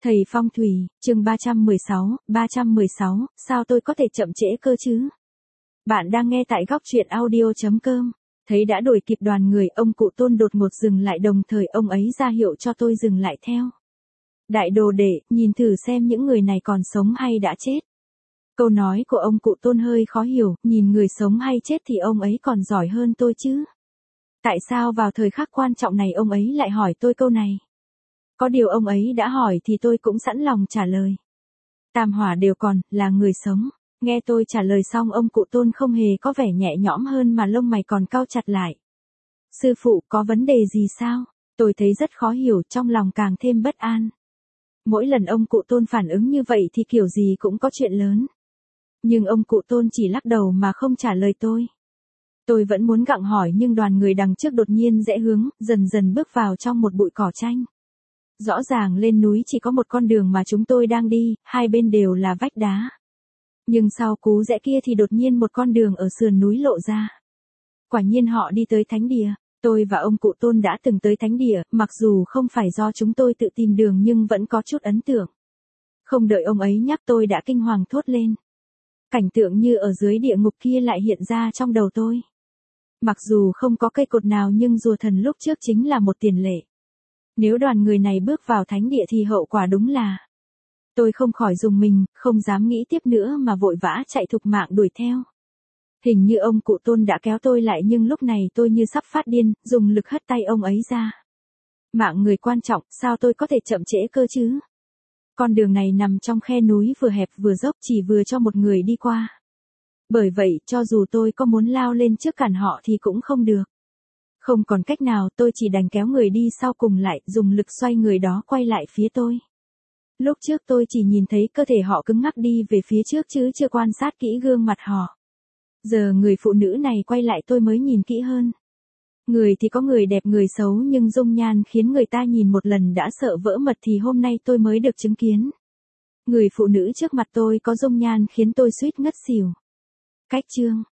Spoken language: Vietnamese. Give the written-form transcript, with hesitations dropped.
Thầy phong thủy, chương 316, sao tôi có thể chậm trễ cơ chứ? Bạn đang nghe tại góc truyện audio.com. Thấy đã đuổi kịp đoàn người, ông cụ Tôn đột ngột dừng lại, đồng thời ông ấy ra hiệu cho tôi dừng lại theo. Đại đồ đệ, nhìn thử xem những người này còn sống hay đã chết. Câu nói của ông cụ Tôn hơi khó hiểu, nhìn người sống hay chết thì ông ấy còn giỏi hơn tôi chứ. Tại sao vào thời khắc quan trọng này ông ấy lại hỏi tôi câu này? Có điều ông ấy đã hỏi thì tôi cũng sẵn lòng trả lời. Tam hỏa đều còn, là người sống. Nghe tôi trả lời xong, ông cụ Tôn không hề có vẻ nhẹ nhõm hơn mà lông mày còn cau chặt lại. Sư phụ, có vấn đề gì sao? Tôi thấy rất khó hiểu, trong lòng càng thêm bất an. Mỗi lần ông cụ Tôn phản ứng như vậy thì kiểu gì cũng có chuyện lớn. Nhưng ông cụ Tôn chỉ lắc đầu mà không trả lời tôi. Tôi vẫn muốn gặng hỏi nhưng đoàn người đằng trước đột nhiên rẽ hướng, dần dần bước vào trong một bụi cỏ tranh. Rõ ràng lên núi chỉ có một con đường mà chúng tôi đang đi, hai bên đều là vách đá. Nhưng sau cú rẽ kia thì đột nhiên một con đường ở sườn núi lộ ra. Quả nhiên họ đi tới thánh địa. Tôi và ông cụ Tôn đã từng tới thánh địa, mặc dù không phải do chúng tôi tự tìm đường nhưng vẫn có chút ấn tượng. Không đợi ông ấy nhắc tôi đã kinh hoàng thốt lên. Cảnh tượng như ở dưới địa ngục kia lại hiện ra trong đầu tôi. Mặc dù không có cây cột nào nhưng rùa thần lúc trước chính là một tiền lệ. Nếu đoàn người này bước vào thánh địa thì hậu quả đúng là... Tôi không khỏi rùng mình, không dám nghĩ tiếp nữa mà vội vã chạy thục mạng đuổi theo. Hình như ông cụ Tôn đã kéo tôi lại nhưng lúc này tôi như sắp phát điên, dùng lực hất tay ông ấy ra. Mạng người quan trọng, sao tôi có thể chậm trễ cơ chứ? Con đường này nằm trong khe núi vừa hẹp vừa dốc, chỉ vừa cho một người đi qua. Bởi vậy, cho dù tôi có muốn lao lên trước cản họ thì cũng không được. Không còn cách nào, tôi chỉ đành kéo người đi sau cùng lại, dùng lực xoay người đó quay lại phía tôi. Lúc trước tôi chỉ nhìn thấy cơ thể họ cứng ngắc đi về phía trước chứ chưa quan sát kỹ gương mặt họ. Giờ người phụ nữ này quay lại tôi mới nhìn kỹ hơn. Người thì có người đẹp người xấu nhưng dung nhan khiến người ta nhìn một lần đã sợ vỡ mật thì hôm nay tôi mới được chứng kiến. Người phụ nữ trước mặt tôi có dung nhan khiến tôi suýt ngất xỉu. Cách chương